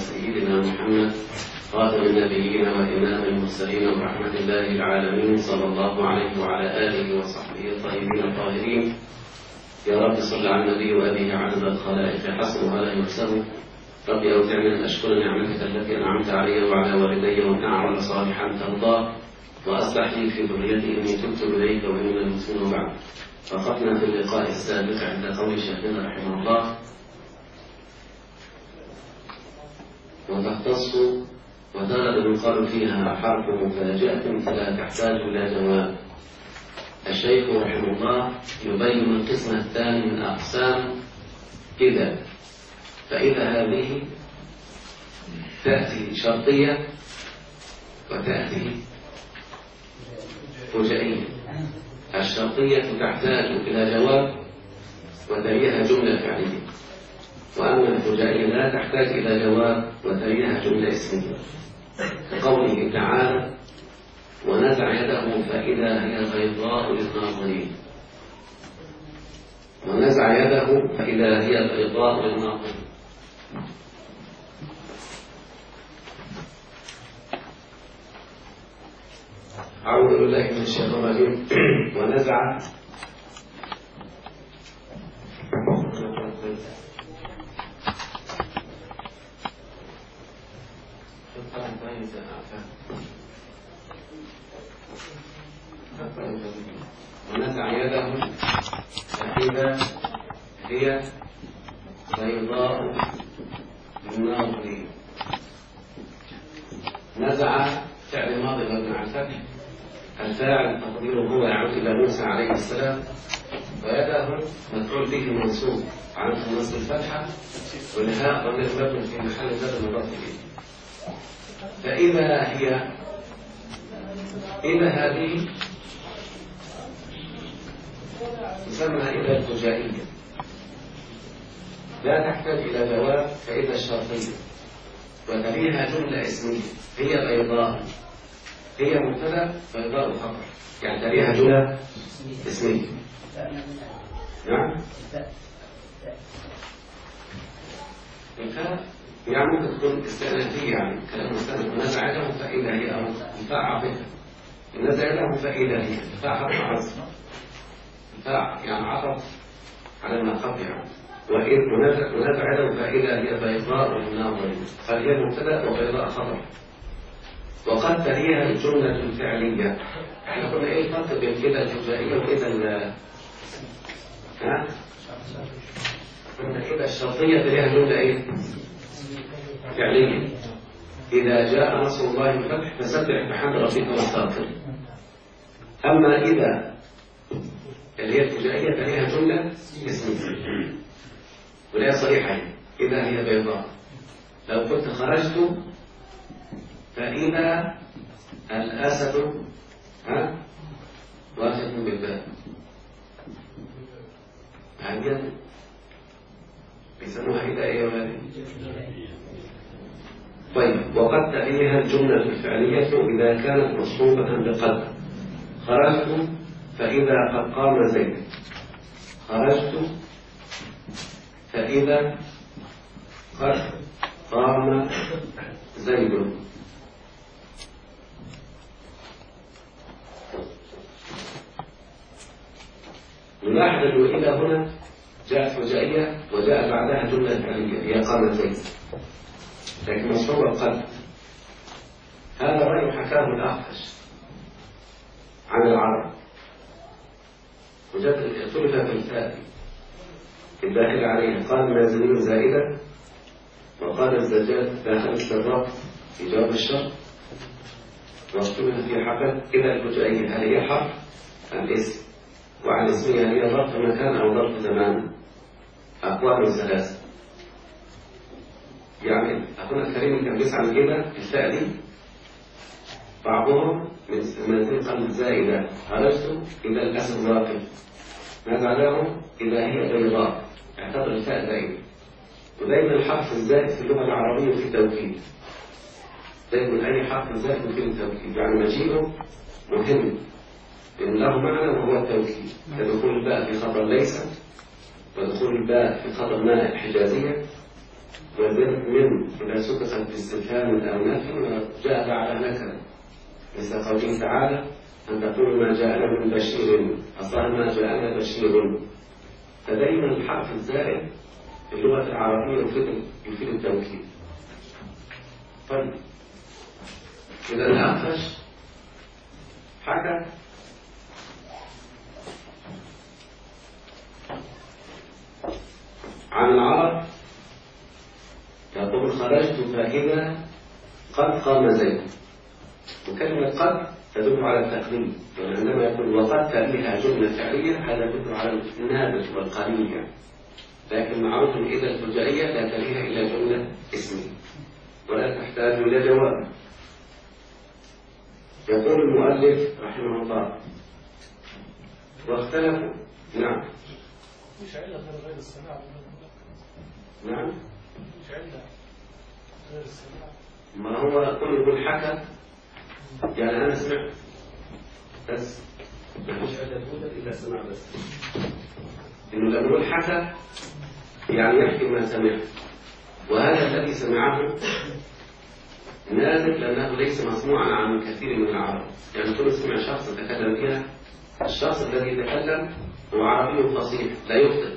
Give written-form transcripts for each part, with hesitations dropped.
سيدنا محمد خاتم النبيين وإمام المرسلين ورحمة الله العالمين صلى الله عليه وعلى آله وصحبه الطيبين الطاهرين. يا رب صل على النبي وأبيه عدد الخلائق حسن ولا يحسن. رب أوزعني أن أشكر نعمتك التي أنعمت علي وعلى والدي وأن أعمل صالحا ترضاه وأصلح لي في ذريتي إني تبت إليك وإني المسلمون. وبعد، وقفنا في اللقاء السابق عند قول شيخنا رحمه الله: وتختص وتارة يقال فيها حرف مفاجأة فلا تحتاج إلى جواب. الشيخ رحمه الله يبين القسم الثاني من أقسام إذا، فإذا هذه تأتي شرطية وتأتي فجائية. الشرطية تحتاج إلى جواب وتليها جملة فعلية، وأما الفجائية لا تحتاج إلى جواب وتليها جملة اسمية، كقوله تعالى: ونزع يده فإذا هي بيضاء للناظرين. ونزع يده فإذا هي بيضاء للناظرين. أعوذ بالله من الشيطان الرجيم. ونزع ونزع يده فإذا هي بيضاء للناظرين. نزع فعل ماضي مبني على الفتح، الفاعل تقديره هو يعود إلى موسى عليه السلام، ويده مفعول به منصوب على نصب الفتحة، والهاء ضمير مبني في محل جر مضاف إليه. فإذا هي، إذا هذه تسمى إذا الفجائية، لا تحتاج إلى جواب. فإذا الشرطية وتليها جملة اسمية، هي بيضاء، هي مبتدأ بيضاء خبر، يعني تليها جملة اسمية. نعم، الفاء يعني ممكن تكون استئنافية، يعني كلام مستند. ونزع يده فإذا هي، أو الفاء عاطفة. نزع يده فإذا هي، الفاء حرف عطف، الفاء يعني عطف على ما قبل. يعني ونزع يده فإذا هي بيضاء للناظرين، فهي مبتدأ وبيضاء خبر. وقد تليها الجملة الفعلية. احنا قلنا ايه الفرق بين كده الفجائية وكده قلنا كده الشرطية تليها جملة ايه؟ فعلية. إذا جاء نصر الله والفتح فسبح بحمد ربك واستغفر. أما إذا اللي هي الفجائية تليها جملة اسمية، ولا صريحة. إذا هي بيضاء، لو قلت خرجت فإذا الأسد واخذ بالباب، هكذا بيسموها إذا إيه ولا. طيب، وقد تليها الجملة الفعلية إذا كانت مصحوبة بقد. خرجت فإذا قد قام زيد. خرجت فإذا قد قام زيد. نلاحظ أنه إذا هنا جاءت فجائية وجاء بعدها جملة فعلية هي قام زيد، لكن مصحوبة قد. هذا الرأي حكاه الأخفش عن العرب، وجاءت اختلف في الفاء الداخل عليه. قال المازني زائدة، وقال الزجاج داخل السراء في جواب الشرط، واختلف في حقل إذا الفجائية هل هي حرف الاسم، وعن اسمها هي ظرف مكان أو ظرف زمان. أقوال ثلاثة. يعني أخونا الكريم كان بيسعى من كده الفاء دي، بعضهم من المازنين قال زائدة. خرجت إذا الأسد واقف. ماذا لهم؟ إذا هي بيضاء، اعتبر الفاء زائدة. ودايما الحرف الزائد في اللغة العربية في التوكيد، دايما أي حرف زائد في التوكيد، يعني مجيئه مهم إن له معنى وهو التوكيد، كدخول الباء في خبر ليس، ودخول الباء في خبر ما الحجازية، وذلك من إذا سكت عرفت باستفهام أو نفي وجاء بعد نكرة، مثل قوله تعالى أن تقول ما جاءنا من بشير، أصلا ما جاءنا بشير. فدايما الحرف الزائد في اللغة العربية يفيد التوكيد. طيب إذا الأخفش حكى عن العرب يقول خرجت فإذا قد قام زيد، وكلمة قد تدل على التقليل، يعني عندما يقول وقد تأتيها جملة فعلية هذا يدل على النادر والقليل يعني. لكن معروف إذا الفجائية لا تليها إلا جملة اسمية ولا تحتاج إلى جواب. يقول المؤلف رحمه الله واختلفوا. نعم مش علة غير السماع. نعم مش علة غير السماع. ما هو كل يقول حكى يعني أنا سمعت بس ما فيش علة تقول إلا سمع بس. إنه لما يقول حكى يعني يحكي ما سمع، وهذا الذي سمعه نادر لأنه ليس مسموعا عن كثير من العرب. يعني كل سمع شخص يتكلم فيها، الشخص الذي يتكلم هو عربي فصيح لا يخطئ،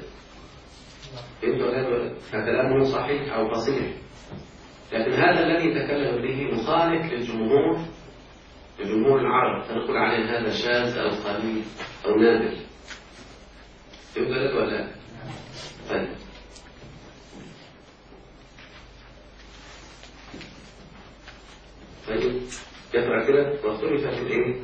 فكلامه صحيح أو فصيح. لكن هذا الذي يتكلم به مخالف للجمهور العرب، فنقول عليه هذا شاذ أو قليل أو نادر. يوجد ولا؟ طيب طيب يقرأ كده. واختلف في الايه؟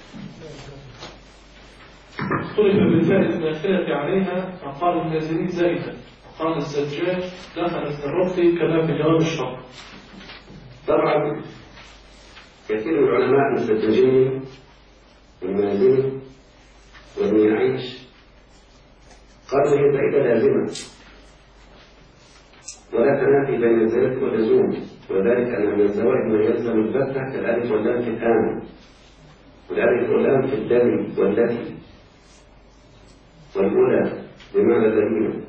اختلف بالفاء الداخلة عليها، فقال النازلين زائدة، قال الزجاج دخلت الرفض كما في جواب الشرط. طبعا كثير من العلماء مثل التجني والمازني وابن يعيش قالوا هي زائدة لازمة ولا تنافي بين الزائد واللزوم، وذلك أن من الزوائد ما يلزم الفتح كالألف واللام في الآن، والألف واللام في الدم والتي، والأولى بمعنى الذين،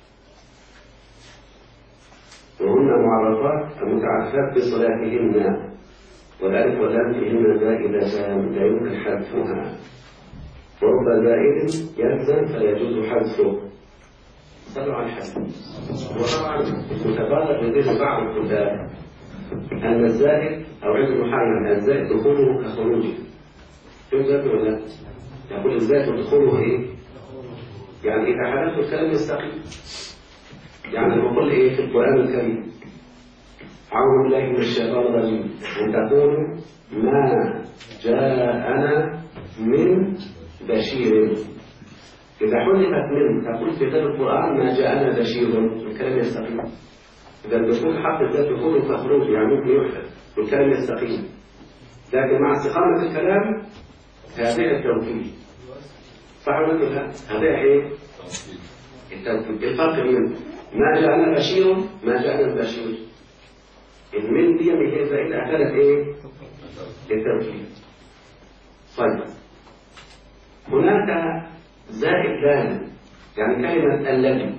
وهن معرفات المتعرفات بصلاتهن، والألف واللام فيهن زائدتان لا يمكن حذفها، ورب زائد يلزم فلا يجوز حذفه. صلوا على الحسن. وطبعا المتبادر لديه بعض الكتاب أن الزائد أو عند المحرم الزائد دخوله كخروجه. يوجد ولا؟ يقول الزائد دخوله إيه؟ يعني إذا حدث الكلام يستقيم. يعني نقول إيه في القرآن الكريم؟ أعوذ بالله من الشيطان الرجيم أن تقولوا ما جاءنا من بشير. إذا حذفت من تقول في ذلك القرآن ما جاءنا بشير، الكلام يستقيم. إذا الدخول حق الذات دخول فخروج يعني ممكن يحدث والكلام يستقيم. لكن مع استقامة الكلام هذه التوكيد. صح ولا لا؟ هذا إيه؟ التوكيد. الفرق بين ما جاءنا بشير ما جاءنا بشير. المن دي هي زائدة أخذت إيه؟ التوكيد. طيب هناك زائد لازم، يعني كلمة الذي.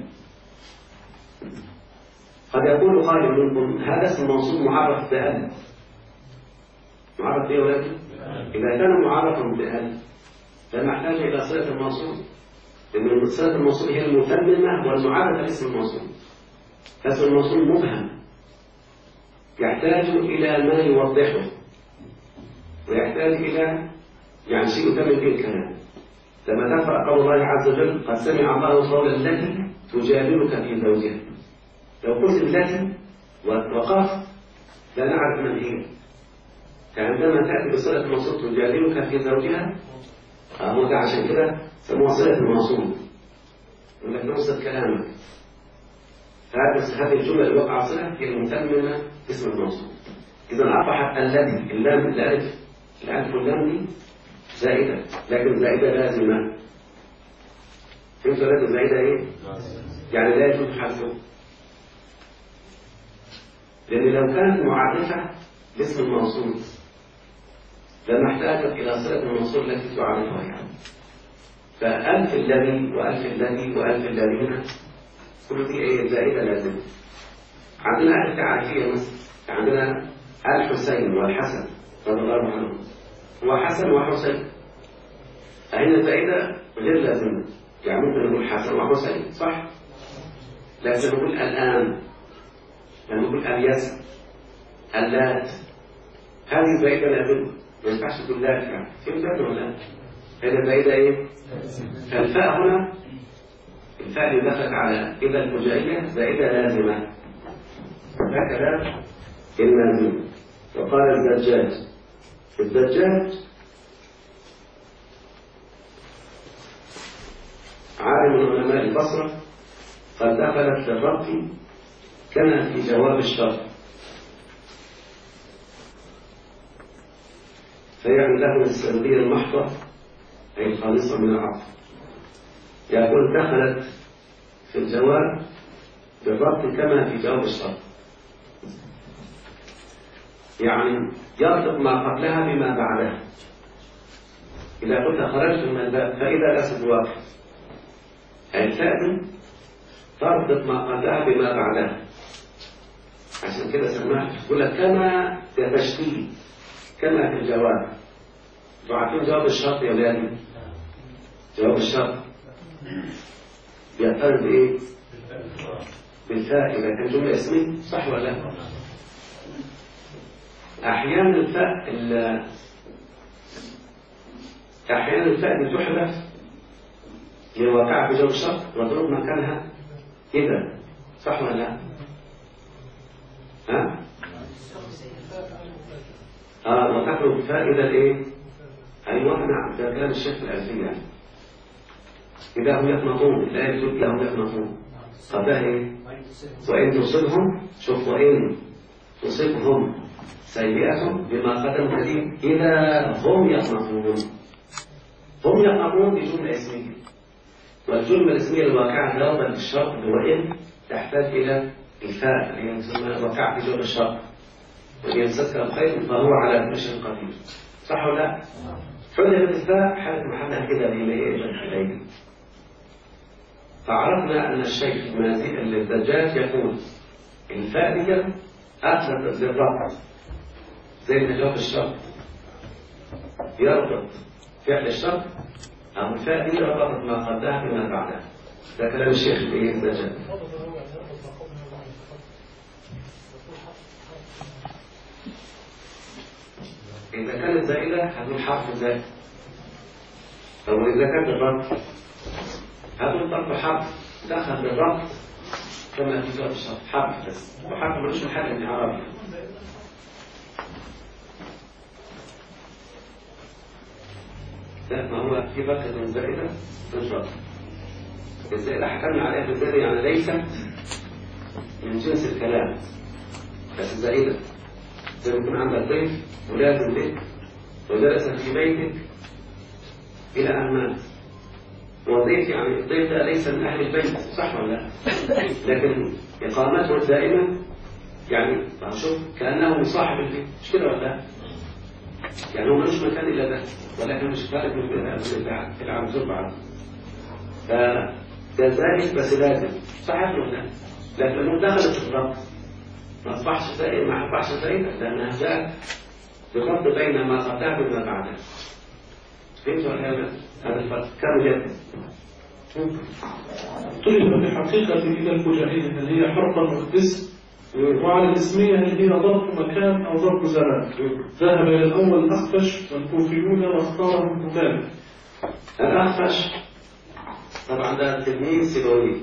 قد يقول قائل منكم هذا اسم موصول معرف بألف. معرف بإيه ولكن؟ إذا كان معرفا بألف فما احتاج إلى صلة الموصول، لأن صلة الموصول هي المتممة والمعرفة لاسم الموصول. فاسم الموصول مبهم يحتاج إلى ما يوضحه، ويحتاج إلى يعني شيء يتمم به الكلام. لما تقرأ قول الله عز وجل قد سمع الله قول التي تجادلك في زوجها، لو قلت التي وقفت لا نعرف من هي. فعندما تأتي بصلة الموصول تجادلك في زوجها هو ده عشان كده سموها صلة الموصول، انك نوصل كلامك. هذه الجملة اللي وقع صلة هي المتممة اسم الموصول. إذا أصبحت الذي اللام الألف واللام دي زائدة، لكن زائدة لازمة. فهمت لازم زائدة إيه؟ يعني لا يجوز حذفه، لأن لو كانت معرفة باسم الموصول لما احتاجت إلى صلة الموصول التي تعرفها يعني. فألف الذي وألف الذي وألف الذين كل دي إيه؟ زائدة لازمة. عندنا ألف تعريفية مثلا عندنا الحسين والحسن رضي الله عنهم، هو حسن وحسين، فإن الفائدة غير لازمة. يعني ممكن نقول حسن وحسين صح، لكن نقول الآن، نقول اليسر، اللات، هذه فائدة لازمة، ما ينفعش تقول لات. يعني فهمت ولا لا؟ هذه فائدة إيه؟ فالفاء هنا، الفاء اللي دخلت على إذا الفجائية زائدة لازمة، ده كلام اللازم. وقال الدجاج عالم من علماء البصرة قد دخلت للربط كما في جواب الشرط، فيعني له السردية المحضة أي الخالصة من العطف. يقول دخلت في الجواب بالربط كما في جواب الشرط، يعني يربط ما قبلها بما بعدها. إذا قلت خرجت من الباب فإذا الأسد واقف، الفاء تربط ما قبلها بما بعدها، عشان كده سماها يقول لك كما تشكيل، كما في الجواب. انتوا عارفين جواب الشرط يا ولادي؟ جواب الشرط بيعترض بإيه؟ بالفاء إذا كان جملة اسمية، صح ولا لا؟ أحيانا الفاء بتحذف للواقع في جواب الشرط وتضرب مكانها إذا، صح ولا لا؟ ها؟ وتخرج فائدة إيه؟ أيوة نعم، ده كلام الشيخ الألفية يعني. إذا هم يقنطون، لا يكتب لهم يقنطون، قبلها إيه؟ وإن تصبهم، شوف، وإن تصبهم سيئة بما قدموا كثير إذا هم يقنطون. هم يقنطون بجملة اسمية، والجملة الاسمية الواقعة جوابا للشرط وإن تحتاج إلى الفاء اللي هي واقعة في جواب الشرط، وإن يمسسك الخير فهو على كل شيء قدير، صح ولا لا؟ حذفت الفاء حالة محلها كده بإليه. فعرفنا أن الشيخ الدجاج يقول الفاء دي أثبت للربط زي ما جواب الشرط يربط فعل الشرط، أو الفاء دي ربطت ما قبلها بما بعدها. ده كلام الشيخ الدجاج. إذا كانت زائدة هتقول حرف زائد، طب وإذا كانت الربط هتقول برضه حرف دخل بالربط كما في جواب الشرط، حرف بس، وحرف ملوش محل من عربي. لا، ما هو في فرق بين زائدة والربط. الزائدة حكمنا عليها بالزائدة يعني ليست من جنس الكلام، بس الزائدة زي ما يكون عندك ضيف ولازم بيت وجلس في بيتك إلى أن مات، وضيف يعني الضيف ده ليس من أهل البيت، صح ولا لا؟ لكن إقامته الدائمة يعني شوف كأنه مصاحب البيت، مش كده ولا لا؟ يعني هو ملوش مكان إلا ده، ولكن مش خارج من العمزور بعد. فده ذلك بس لازم، صح ولا لا؟ لكنه دخلت في الربط ما أصبحش زائد، ما أصبحش زائد لأنها جاءت بالربط بين ما قبلها وما بعدها. فهمت ولا لا؟ هذا الفرق كم جد؟ طلب في حقيقة إلى الفجائية اللي هي حرف الاسم، وعلى الاسمية اللي هي ظرف مكان أو ظرف زمان. ذهب إلى الأول الأخفش والكوفيون واختاره ابن مالك. الأخفش طبعا ده تلميذ سيبويه،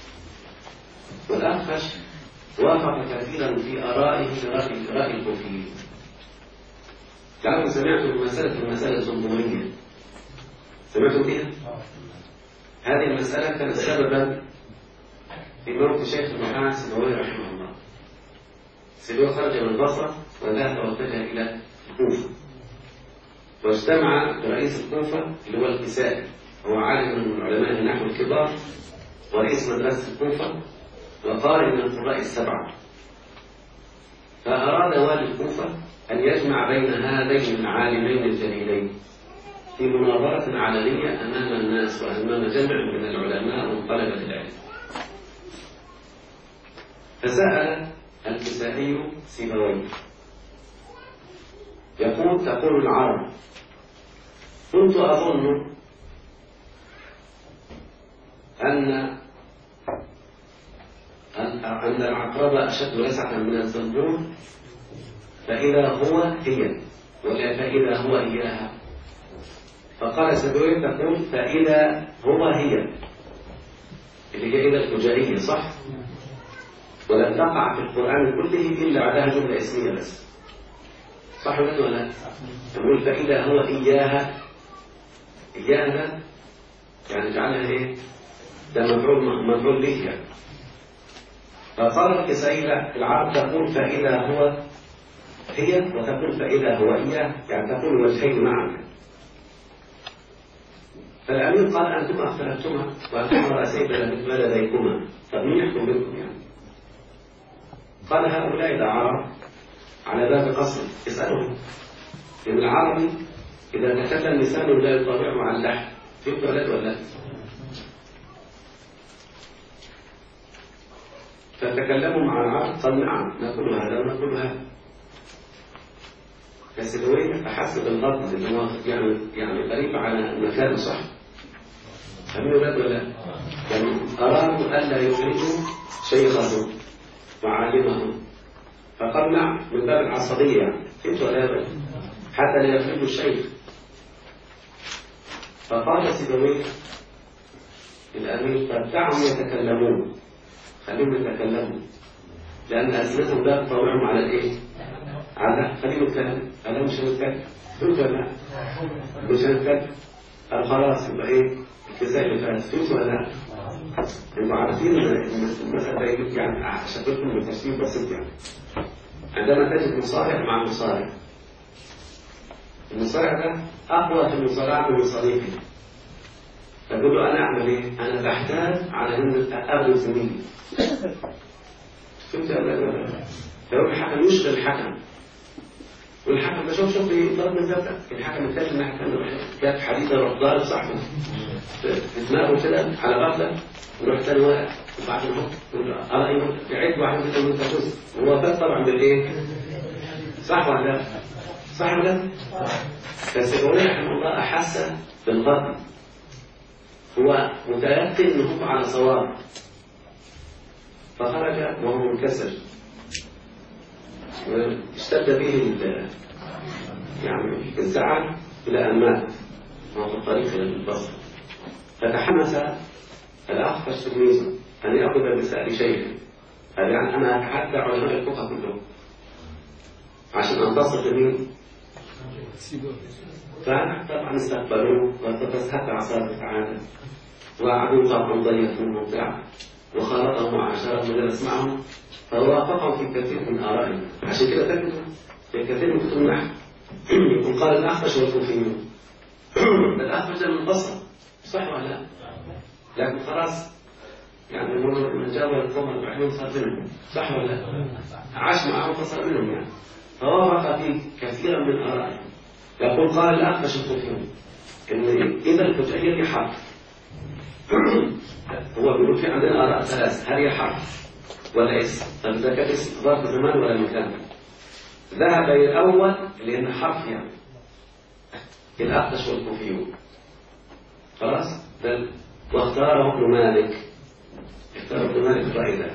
والأخفش وافق كثيرا في آرائه برأي الكوفيين. تعرفوا سمعتوا المسألة الزنبورية؟ سمعتوا بها؟ هذه المسألة كانت سببا في موت شيخ المحامي سيبويه رحمه الله. سيبويه خرج من البصرة وذهب واتجه إلى الكوفة، واجتمع برئيس الكوفة اللي هو الكسائي، هو عالم من علماء النحو الكبار ورئيس مدرسة الكوفة وقارئ من القراء السبعة. فأراد والي الكوفة أن يجمع بين هذين العالمين الجليلين في مناظرة علنية أمام الناس وأمام جمع من العلماء وطلبة العلم. فسأل الكسائي الكسائي سيبويه تقول العرب: كنت أظن أن العقرب أشد لسعة من الزنبور، فإذا هو هي، ولا فإذا هو إياها. فقال سيبويه تقول فإذا هو هي، اللي هي إذا الفجائية، صح؟ ولم تقع في القرآن كله إلا بعدها جملة اسمية بس، صح ولا لا؟ يقول فإذا هو إياها، إياها يعني جعلها إيه؟ ده مفعول به يعني. فقال الكسائي العرب تقول فإذا هو هي، وتقول فإذا هو إياه، يعني تقول الوجهين معا. فالأمير قال أنتما اختلفتما وأنتما رأسي ما لديكما، فمن يحكم بكم يعني؟ قال هؤلاء العرب على باب قصر، اسألهم. لأن العربي إذا تكلم لسانه لا يطابع مع اللحن، فهمت ولا لا؟ فتكلموا مع العرب، قال نعم نقول هذا ونقول هذا. فسيبويه أحس بالغضب اللي هو يعني قريب على مكانه، صح؟ فهموا ولا لا؟ يعني أرادوا ألا يخرجوا شيخهم وعالمهم، فقال نعم من باب العصبية يعني، فهمت ولا لا؟ حتى لا يخرجوا الشيخ. فقال سيبويه الأمير طب دعهم يتكلمون، خليهم يتكلموا، لأن ألسنتهم لا تطاوعهم على الإيه؟ على خليهم يتكلموا. أنا مش هنتكلم، فهمت ولا لا؟ مش هنتكلم، قال خلاص يبقى إيه؟ الكسائي اللي فات، فهمت ولا لا؟ أنتوا عارفين المسألة يعني شكلكم من التشبيه بسيط يعني. عندما تجد مصارع مع مصارع، المصارع ده أقوى في المصارعة من صديقي، تقول له أنا أعمل إيه؟ أنا بحتاج على أن أبذل زميلي، فهمت ولا لا؟ فهو الحكم يشغل الحكم، والحكم ده شوف إيه ضرب من ذاتك. الحكم الثالث إنها كانت حديثة روح ضارب صاحبه في دماغه كده على غفلة، ويروح تاني واقع، وبعد ما هو أيوه يعد واحد كده من تفوز، وهو فات طبعا بالإيه؟ صح ولا لا؟ صح ولا لا؟ فسيبويه رحمه الله أحس بالغضب، هو متيقن أنه هو على صواب، فخرج وهو منكسر، اشتد به يعني الزعل إلى أن مات وهو في الطريق إلى البصره. فتحمس الأخفش تلميذه أن يأخذ بسأل شيخه، قال يعني أنا أتحدى علماء الفقه كلهم عشان أنتصر لمين؟ فطبعا استقبلوه وتفسحت عصابة عادة، وقعدوا طبعا ضيفوه وبتاع، وخالطهم وعاشرهم وجلس معهم، فوافقهم في كثير من آرائهم. عشان كده تجد في كثير من كتب النحو يقول قال الأخفش والكوفيون. الأخفش ده من البصرة، صح ولا لا؟ لكن خلاص يعني من جاوب القوم البحرين صار منهم، صح ولا لا؟ عاش معهم فصار منهم يعني. فوافق في كثيرا من آرائهم. يقول قال الأخفش والكوفيون إن إذا الفجائية دي حرف، هو بيقول في عندنا آراء ثلاث، هل هي حرف ولا اسم؟ طب إذا كان اسم ظرف زمان ولا مكان؟ ذهب إلى الأول لأن حرف يعني الأخفش والكوفيون، خلاص؟ واختاره ابن مالك، اختار ابن مالك رأي.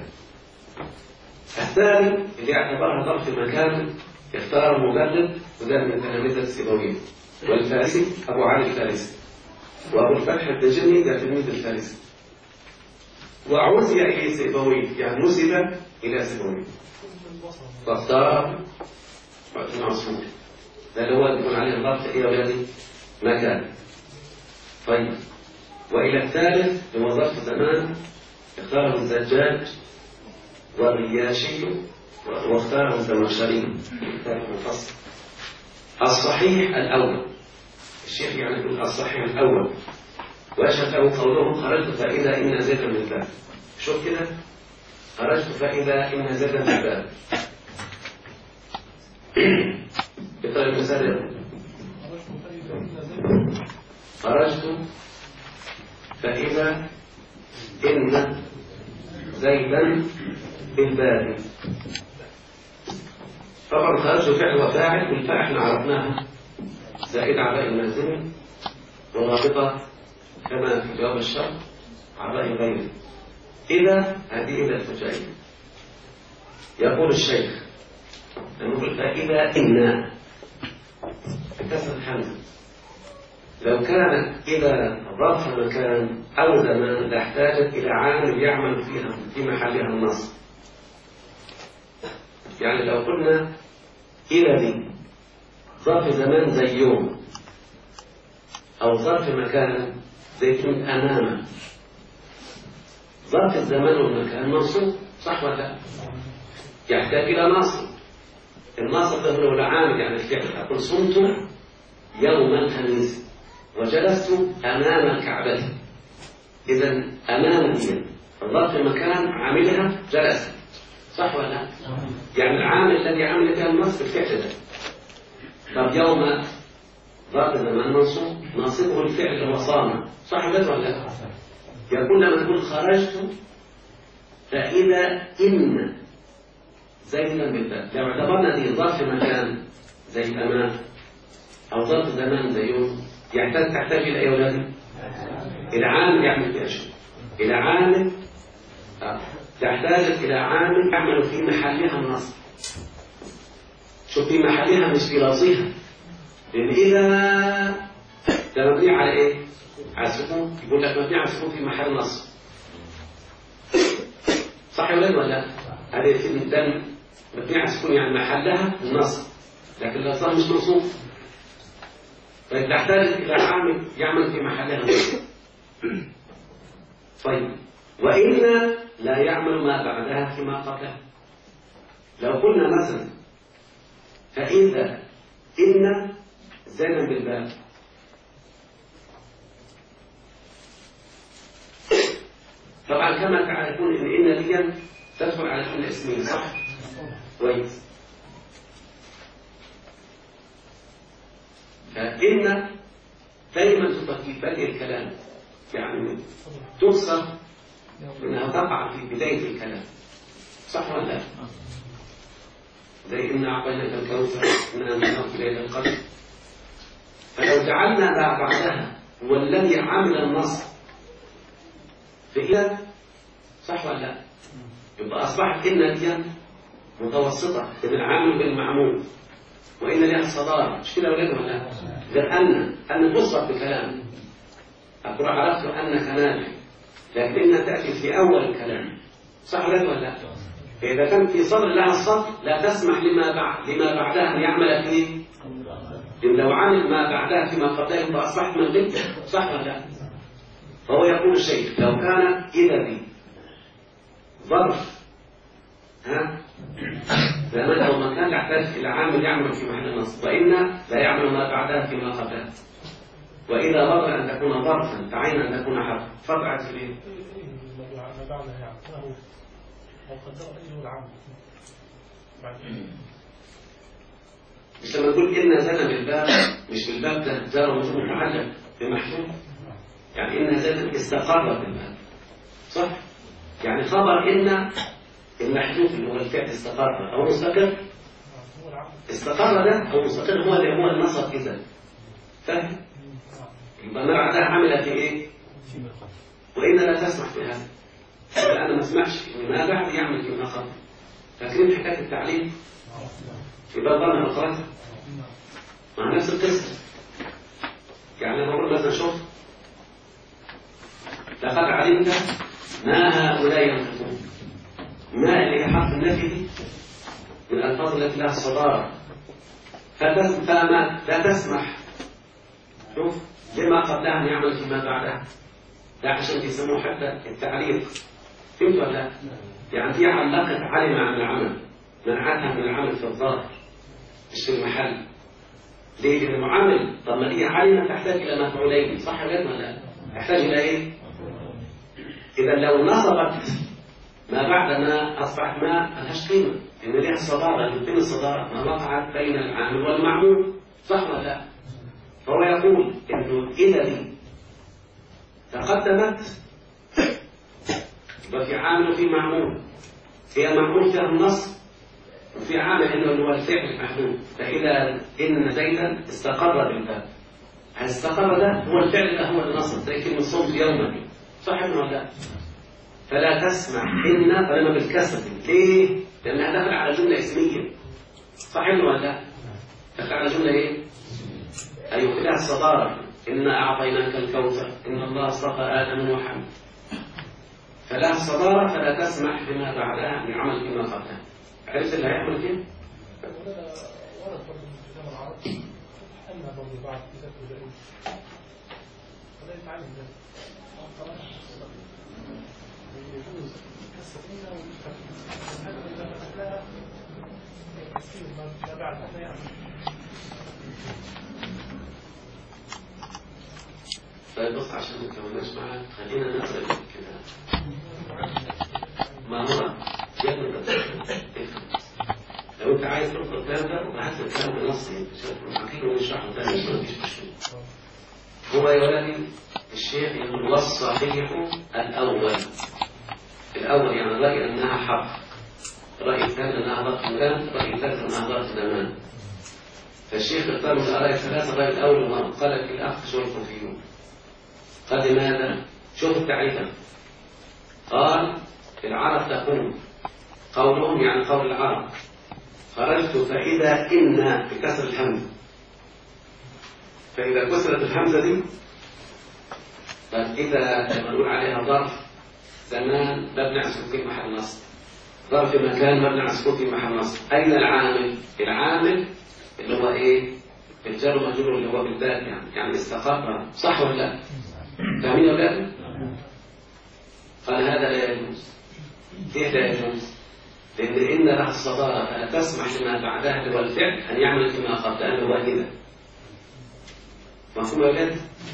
الثاني اللي اعتبرها ظرف مكان اختاره مجدد، وده من تلاميذ السيبويه، والفارسي أبو علي الفارسي، وأبو الفتح الدجني ده تلميذ الفارسي، وعزي إلى سيبويه يعني نسب إلى سيبويه، فاختار ابن عصفور، ده اللي هو يكون عليه الضغط إلى ولادي مكان. طيب، وإلى الثالث هو ظرف زمان اختاره الزجاج والرياشي، واختاره الزمخشري في كتاب المفصل. الصحيح الأول، الشيخ يعني يقول الصحيح الأول، وأشهد قولهم خرجت فإذا إن زيدا من الباب. شوف كده، خرجت فإذا إن زيدا من الباب. اقرأ المثال. خرجت فإذا إن زيدا بالباب. طبعا خرج فعل وفاعل، والفاعل احنا عرفناها زائد على باقي الملزمة، والرابطة كما في جواب الشرط على باقي غيره. إذا هذه إذا الفجائية. يقول الشيخ نقول فإذا إن بكسر الحمزة لو كانت إذا ظرف مكان أو زمان لاحتاجت إلى عامل يعمل فيها في محلها النصب. يعني لو قلنا إذا دي ظرف زمان زي يوم، أو ظرف مكان زي كلمة أمام، ظرف الزمان والمكان منصوب صح ولا لا؟ يحتاج إلى ناصب. الناصب ده هو العامل، يعني الفعل. أقول صمت يوم الخميس وجلست أمام الكعبة. إذا أمام دي ظرف مكان عاملها جلس صح ولا لا؟ يعني العامل الذي عمل فيها النصب الفعل ده. طب يوم ظرف زمان منصوب، ناصبه الفعل وصام صح ولا لا؟ يقول لما نقول خرجت فإذا إن زيدا بالذات، لو اعتبرنا دي ظرف مكان زي أمام أو ظرف زمان زي يوم، تحتاج إلى أي أولادي؟ إلى عامل يعمل فيها شيء، إلى عامل تحتاج إلى عامل يعمل في محلها النصب. شوف في محلها مش في لفظها، لأن إذا ده مبني على إيه؟ على السكون. يقول لك مبني على السكون في محل نصب صح ولا لا؟ هذه الدم مبني على السكون يعني محلها النصب، لكن لفظها مش منصوب، فتحتاج إلى عامل يعمل في محلها النصب. طيب وإن لا يعمل ما بعدها فيما قبلها. لو قلنا مثلا فإذا إن زينا بالباب، طبعا كما تعرفون إن دي تدخل على كل اسمين صح؟ كويس. فإن دائما تفكر بدء الكلام، يعني تقصر إنها تقع في بداية الكلام صح ولا لا؟ زي إن أعطيناك الكوثر إنا أنزلناه في ليلة القدر. فلو جعلنا ما بعدها هو الذي عمل النصب فإذا صح ولا لا؟ يبقى أصبحت إن دي متوسطة بين العامل بالمعمول، وإن لها الصدارة. مش كده ولا لا؟ غير أن تصرف بكلام. أقول عرفت أنك نافع، لكن إنها تأتي في أول الكلام صح ولا لا؟ فإذا كان في صدر لها الصدر لا تسمح لما بعدها أن يعمل فيه. إن لو عمل ما بعدها فيما قبله فأصبحت من ضده صح ولا لا؟ فهو يقول الشيخ لو كان إذا دي ظرف زمان أو مكان يحتاج إلى عامل يعمل في محل النصب، وإن لا يعمل ما بعدها فيما قبله. وإذا وضع أن تكون ظرفا تعين أن تكون حرفا فقعت في ليه؟ ما بعدها يعني أو قدر أيه العمل مش لما نقول إن زنا بالباب، مش بالباب ده جار ومجرور متعلق بمحذوف، يعني إن زنا استقر بالباب صح؟ يعني خبر إن المحذوف اللي هو الفعل استقر أو مستقر، استقر ده أو مستقر هو اللي هو النصب إذا فاهم؟ يبقى ما بعدها عمل في إيه؟ وإن لا تسمح في هذا. إذا أنا ما اسمحش إن ما بعد يعمل في النصب. فاكرين حكاية التعليم؟ يبقى ضمن الأخرى مع نفس القصة. يعني أنا بقول مثلا شوف لقد علمت ما هؤلاء ينطقون. ما اللي هي حرف النفي دي من الألفاظ التي لها الصدارة، فما لا تسمح شوف لما قبلها أن يعمل فيما بعدها. ده عشان يسموه حتى التعليق. فهمت ولا لا؟ يعني في علقت علم عن العمل، منعتها من العمل في الظاهر مش في المحل. ليه؟ لأن المعامل طب ما هي علم تحتاج إلى مفعولين صح ولا لا؟ تحتاج إلى إيه؟ إذا لو نصبت ما بعد ما أصبحت ما لهاش قيمة، إن لها الصدارة. اللي بين الصدارة ما وقعت بين العامل والمعمول صح ولا لا؟ فهو يقول إنه إذا دي تقدمت يبقى في عامل وفي معمول، هي معمول فيها النص وفي عامل إنه اللي هو الفعل المحذوف. فإذا إن زيدا استقر بالباب، استقر ده هو الفعل ده هو النصب، زي كلمة صمت يوما، صح ولا لا؟ فلا تسمع إن طالما بالكسر. ليه؟ لأنها دخل على جملة اسمية، صح ولا لا؟ دخل على جملة إيه؟ أيوة كده الصدارة، إنا أعطيناك الكوثر، إن الله اصطفى آدم وحواء. فلا الصدارة، فلا تسمح بما بعدها من عمل فيما قبلها. عرفت اللي هيعمل كده؟ ورد برضه في الكتاب العربي أن برضه بعض كتاب الجريمة ولا يتعلم ده يجوز كسرنا ويشتغل هذا إذا مسألة كثير ما بعد هذا يعني. طيب بص عشان ما نكملناش معاك خلينا نقرا الكتاب. ما هو لو انت عايز تقرا الكلام ده وبحث الكلام بنصي حقيقي ونشرحه تاني ما فيش مشكله. هو يا ولدي الشيخ يقول والصحيح الاول يعني راي انها حرف، راي الثاني انها ضغط مكان، راي الثالث انها ضغط زمان. فالشيخ اختار من الاراء الثلاثه الراي الاول ما قال في الاخ شو الكوفيون. قال لماذا؟ شوف التعريف. قال العرب تقول قولهم يعني قول العرب خرجت فإذا إن بكسر الهمزة، فإذا كسرت الهمزة دي فإذا نقول عليها ظرف زمان مبني على السكون في محل نصب، ظرف مكان مبني على السكون في محل نصب. أين العامل؟ العامل اللي هو إيه؟ الجر والمجرور اللي هو بالذات يعني استقر، صح ولا لا؟ فاهمين يا ولاد؟ قال هذا لا يجوز. ليه لا يجوز؟ لأن إن لها الصدارة فلا تسمح لما بعدها اللي هو الفعل أن يعمل فيما قبلها واحدة. مفهوم يا ولاد؟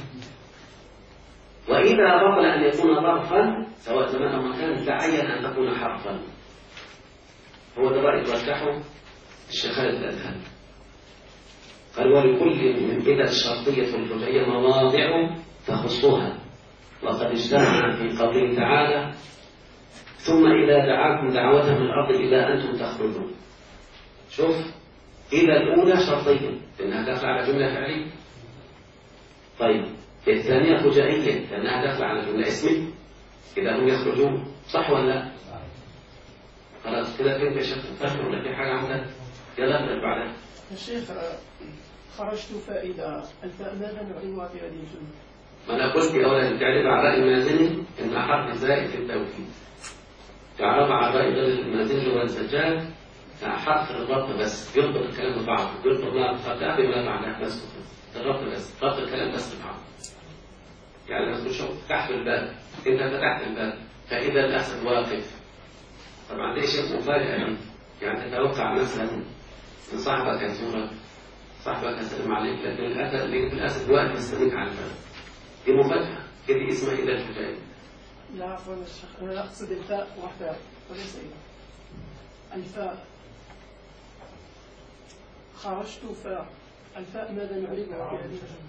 وإذا بطل أن يكون ظرفا سواء زمان أو مكان تعين أن تكون حرفا. هو ده رأي رجحه الشيخ خالد الأذهبي. قال ولكل من إذا الشرطية الفجائية مواضع تخصها، وقد اجتمع في قوله تعالى ثم إذا دعاكم دعوة من الأرض إذا أنتم تخرجون. شوف إذا الأولى شرطية لأنها داخلة على جملة فعلية. طيب الثانية فجائية لأنها داخلة على جملة اسمية إذا هم يخرجون، صح ولا لا؟ خلاص كده فين يا شيخ تفهم ولا في حاجة عندك؟ يلا نبدأ بعدها. يا شيخ خرجت فإذا الفاء ماذا نعيبها في هذه الجملة؟ ما أنا قلت يا أولاد تعرف على رأي المازني إن حرف زائد في التوكيد. تعرف على رأي المازني والزجاج حرف الربط بس يربط الكلام ببعض، يربط ما قبلها بما بعدها بس الربط بس، ربط الكلام بس ببعض. يعني مثلا شوف تحت الباب، أنت فتحت الباب فإذا الأسد واقف. طبعا ده شيء مفاجئ يعني تتوقع مثلا من صاحبك يزورك، صاحبك يسلم عليك لكن الأسد واقف يستنيك على الباب. دي مفاجأة، دي اسمها إذا الفجائية. لا عفوا يا شيخ أنا أقصد الفاء وحدها وليس إذا. الفاء خرجت فاء، الفاء ماذا نعربها في هذه الجملة؟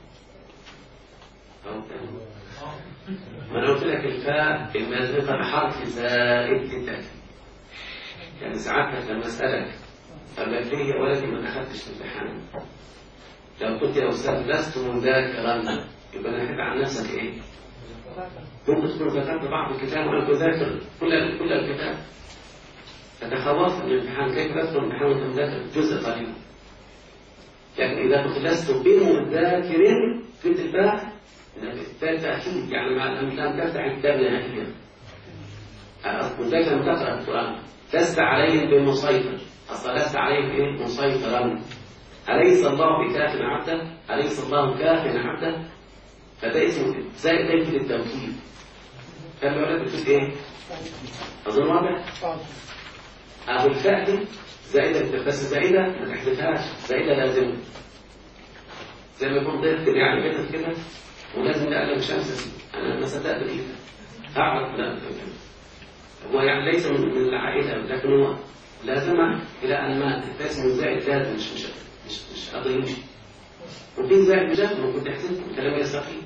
ما أنا قلت لك الفاء المازنة حرف زائد في التأكيد. يعني ساعات لما أسألك قال لي يا ولدي ما أخذتش الامتحان، لو قلت يا أستاذ لست مذاكرا يبقى أنا حكيت عن نفسك إيه؟ ممكن تكون ذكرت بعض الكتاب وأنا تذاكر كل الكتاب فتخوفت من الامتحان. كيف تذكر الامتحان وأنت مذاكر جزء قليل؟ لكن إذا قلت لست بمذاكر في الباب تأكيد يعني لم تفتح الكتاب نهائيا. مذاكرة تقرأ القرآن لست عليهم بمسيطر، أصلا لست عليهم إيه؟ مسيطرا. أليس الله بكاف عبده؟ أليس الله كاف عبده؟ فده اسمه زائد في التوكيد. كان الولد بتقول إيه؟ أظن واضح؟ أبو الفاء دي زائدة بس زائدة ما تحذفهاش، زائدة لازمة. زي ما يكون ضيف يعني كده ولازم نقلم شمس. أنا ما صدقت كده أعرف لا هو يعني ليس من العائلة لكن هو لازمة إلى أن مات. فاسمه زائد لازم مش قضية يمشي. وفي زائد بجد ممكن تحسن كلام يستقيم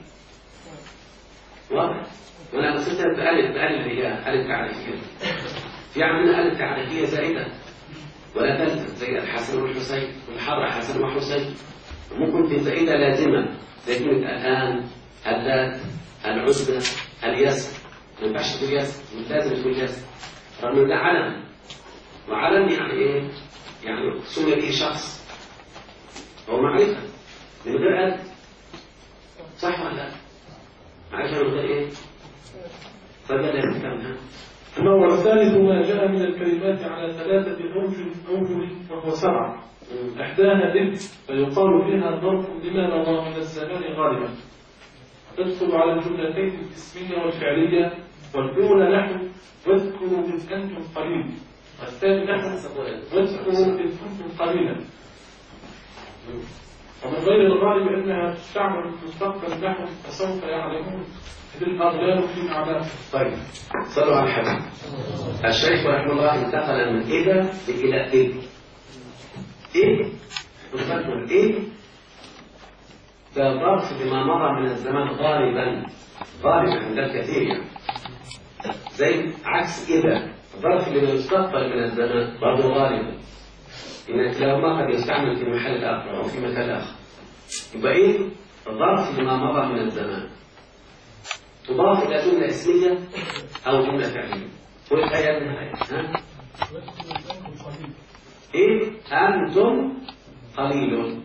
واضح. وأنا قصدت بألف هي ألف تعريفية. في عندنا ألف تعريفية زائدة ولا تلزم زي الحسن والحسين، والحضر حسن وحسين. ممكن تبقى إذا لازمة زي كلمة الآن، اللات، العزبة، اليسر. ما ينفعش تقول يسر، مش لازم تقول يسر، رغم إن ده علم. وعلم يعني إيه؟ يعني سمي به شخص، هو معرفة من غير ألف، صح ولا لا؟ معرفة من غير إيه؟ فبدأ يتكلمها. النوع الثالث ما جاء من الكلمات على 3 أوجه وهو 7. إحداها إذ، فيقال فيها ظرف لما مضى من الزمان غالبا، تدخل على الجملتين الاسمية والفعلية. والأولى نحو واذكروا إذ أنتم قليل، والثاني نحو واذكروا إذ كنتم قليلا. ومن غير الغالب أنها تستعمل في المستقبل نحو فسوف يعلمون إذ الأغلال في أعناقهم. طيب صلوا على الحبيب. الشيخ رحمه الله انتقل من إذا إلى إذ. إذ وذكر إذ ده ظرف بما مضى من الزمان غالبا عند الكثير يعني. زي عكس إذا، ظرف لما يستقبل من الزمان برضه غالبا، إن كلاهما قد يستعمل في محل آخر أو في مكان آخر. يبقى إيه؟ ظرف لما مضى من الزمان تضاف إلى جملة اسمية أو جملة فعلية. والآية منها آية إيه؟ أنتم قليل.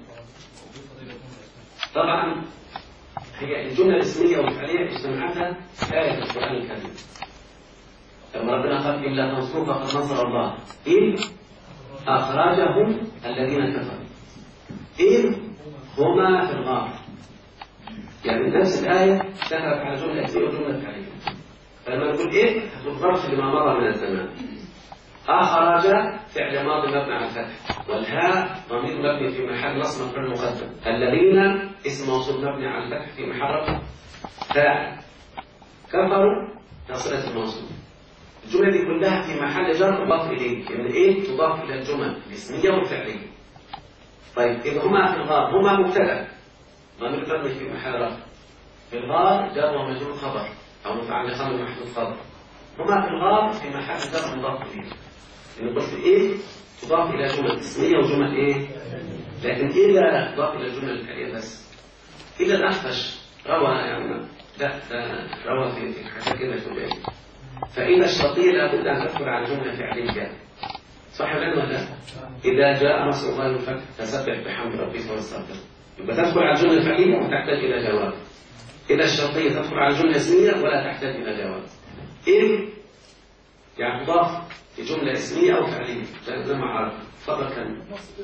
طبعا هي الجملة الاسمية والفعلية اجتمعتها آية القرآن الكريم. لما ربنا قال إلا تنصروه فقد نصر الله إذ أخرجهم الذين كفروا إذ هما في الغار. يعني نفس الآية ذكرت على جملة اسمية وجملة فعلية. فلما نقول إذ هتقول ظرف لما مضى من الزمان. أخرج فعل ماضي مبني على الفتح، والهاء ضمير مبني في محل نصب مفعول مقدم. الذين اسم موصول مبني على الفتح في محل فاعل. كفروا صلة الموصول. الجملة دي كلها في محل جر مضاف إليه، لأن إيه تضاف إلى الجمل الاسمية والفعلية. طيب إذا هما في الغار، هما مبتدأ ضمير مبني في محل رفع. في الغار جر ومجرور خبر أو متعلق بمحذوف خبر. هما في الغار في محل جر مضاف إليه. لأن قلت إيه تضاف إلى جمل اسمية وجمل إيه؟ لكن إذا تضاف إلى الجمل الفعلية بس. إذا الأخفش روى يعني لا روى في حاجة كده شوية. فإذا الشرطية لابد أن تدخل على جملة فعلية، صح ولا لا؟ إذا جاء نصر الله والفتح فسبح بحمد ربك واستغفر، يبقى تدخل على الجملة الفعلية وتحتاج إلى جواب. إذا الشرطية تدخل على الجملة اسمية ولا تحتاج إلى جواب. إذ يعني تضاف لجملة اسمية أو فعلية زي ما عرفت. تفضل كان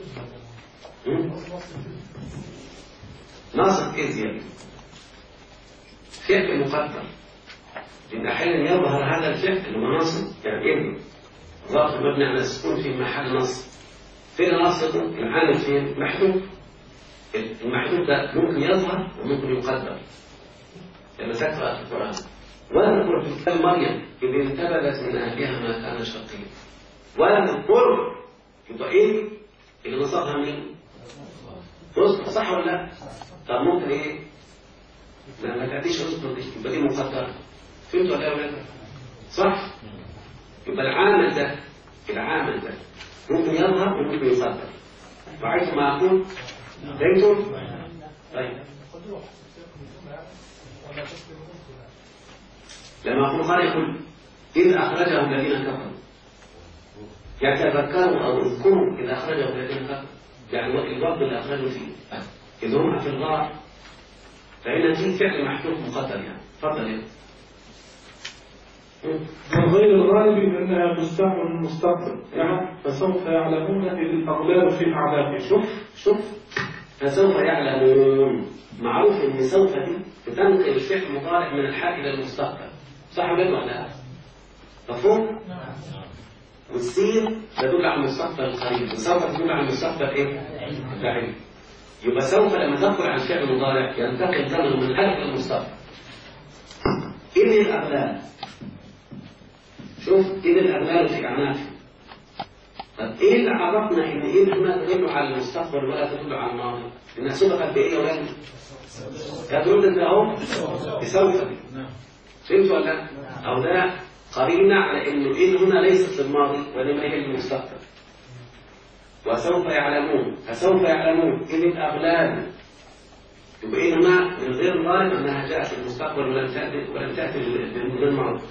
ناصب إذ يعني فعل مقدر، لأن أحيانا يظهر هذا الفعل اللي هو ناصب يعني إذ ظرف مبني على السكون في محل نصب. فين ناصب؟ العامل فين؟ محذوف. المحذوف ده ممكن يظهر وممكن يقدر لما تقرأ في القرآن. واذكر في كتاب مريم إذ انتبذت من أهلها ما كان شقيا. واذكر يبقى إيه؟ اللي نصبها مين؟ اذكر، صح ولا لا؟ طب ممكن إيه؟ ما تعديش اذكر دي، يبقى دي مقدرة. فهمتوا ولا لا؟ صح؟ يبقى العامل ده ممكن يظهر وممكن يقدر. رأيتم ما أقول؟ رأيتم؟ طيب لما أقول خالق إذ أخرجهم الذين كفروا، يتذكروا أو اذكروا إذا أخرجهم الذين كفروا، يعني الوقت اللي أخرجوا فيه إذ هم في الغار، فإن دي فعل محذوف مقدر يعني. تفضل يعني. من غير الغالب أنها تستعمل المستقبل، يعني فسوف يعلمون إذ الأغلال في أعناقهم. شوف فسوف يعلمون. معروف إن سوف دي بتنقل الفعل المضارع من الحال إلى المستقبل، صح ولا لا؟ مفهوم؟ والسين تدل على المستقبل القريب، وسوف تدل على المستقبل إيه؟ البعيد. يبقى سوف لما تدخل على الفعل المضارع ينتقل زمنه من الحال إلى المستقبل. إذ الأغلال، شوف إذ الأغلال في أعناقهم. طب إيه اللي عرفنا إن إذ هنا تدل على المستقبل ولا تدل على الماضي؟ إنها سبقت بإيه ولا تدل أنت أهو بسوف. فهمت ولا لا؟ أو ده قرينة على إنه إذ هنا ليست للماضي وإنما هي للمستقبل. وسوف يعلمون، فسوف يعلمون إذ الأغلال. يبقى إنما من غير ظالم أنها جاءت في المستقبل ولم تأتي للماضي.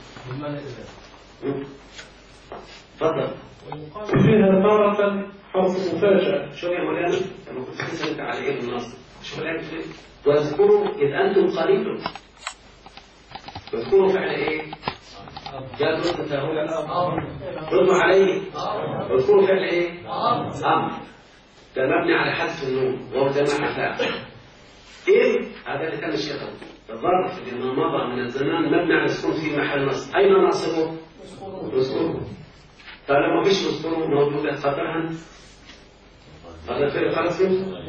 تفضل. وفيها تارة حرف مفاجأة. شو يا مولانا؟ لما كنت تسأل على إيه النص؟ شو الآية؟ واذكروا إذ أنتم قليل. واذكروا فعل إيه؟ جاء رد تساهل. ردوا عليه. واذكروا فعل إيه؟ أمر. ده مبني على حذف النون وهو جمع فاعل. إيه؟ هذا اللي كان الشيخ. الظرف اللي مضى من الزمان مبني على السكون في محل نصب. أين ناصبه؟ اذكروا. فلما فيش اذكروا موجودة قطعا. هذا في خلاص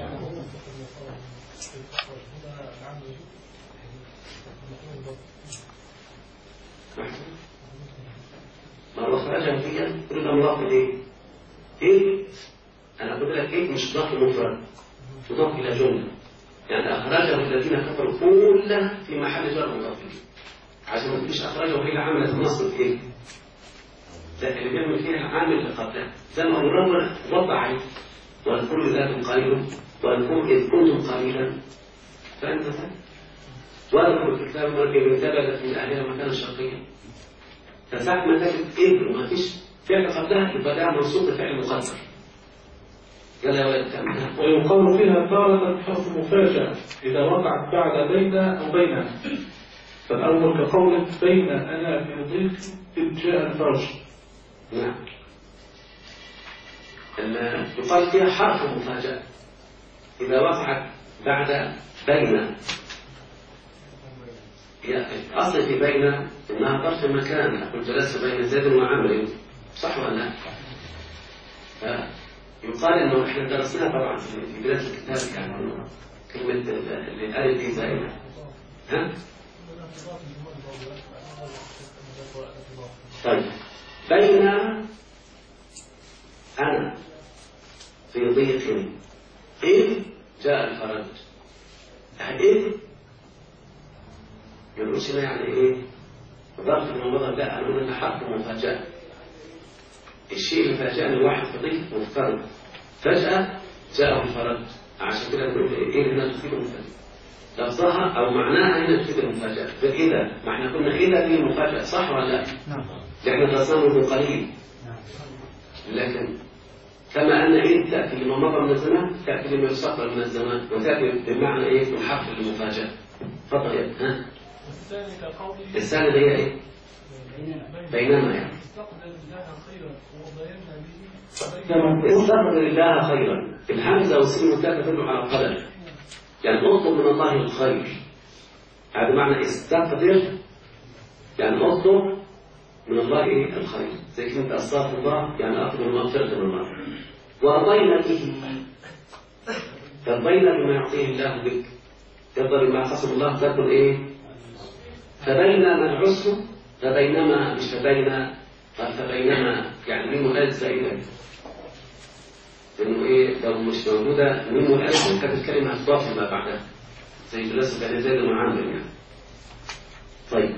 ما هو أخرجها فيها كل الأمراض إيه؟ إيه؟ أنا أقول لك إيه مش ضاف مفرد مضاف إلى جملة. يعني أخرجه الذين كفروا كله في محل جر مضاف إليه. عشان ما تجيش أخرجه هي عملت نصب إيه؟ لا اللي بيعمل فيها العامل اللي قبلها زي ما الرب وضع عليه والكل ذات قليل والكل إذ كنتم قليلا. فأنت واذكر في الكتاب مركب انتبهت من أهلها مكانا شرقيا. فساعة ما تجد إذ وما فيش فعل قبلها يبقى ده منصوب بفعل مقدر. يلا يا ولد كمل. ويقال فيها تارة حرف مفاجأة إذا وقعت بعد بين أو بينها. فالأول كقول بين أنا في ضيق إذ جاء الفرج. نعم. يقال فيها حرف مفاجأة إذا وقعت بعد بين. أصل في بين إنها ظرف مكان. أقول جلست بين زيد وعمر صح ولا لا؟ يقال إنه إحنا درسناها طبعا في بداية الكتاب يعني كلمة الألف دي زائدة. ها؟ طيب بين أنا في ضيق إذ جاء الفرج. إذ يقولش يعني إيه؟ ظرف المضارع لا أقول إنه حرف مفاجأة. الشيء اللي فاجأني الواحد في ضيق مفترض فجأة جاءه الفرج. عشان كده نقول إيه هنا تفيد المفاجأة. لفظها أو معناها هنا تفيد المفاجأة. فإذا ما إحنا قلنا إذا دي مفاجأة صح ولا لا؟ نعم. لأن تصامه بقليل. لكن كما أن إذ تأتي لما مضى من الزمان تأتي لما يستقبل من الزمان وتأتي بمعنى إيه؟ الحرف المفاجأة. تفضل يا ها. الثاني ده هي إيه؟ بينما يعني. استقبل الله خيرا. الحمزة والسين والتاء تدل على القدر. يعني اطلب من الله الخير. هذا معنى استقدر يعني اطلب من الله إيه؟ الخير. زي كلمة أستغفر الله يعني أطلب المغفرة من الله. ورضينا به ترضينا بما يعطيه الله بك. ترضى بما قسم الله تكن إيه؟ فبينما العسر فبينما مش فبينا قال فبينما يعني ميم والألف زائدة. لأنه إيه لو مش موجودة ميم والألف كانت الكلمة هتضاف ما بعدها زي جلسة بين زيد وعامر يعني. طيب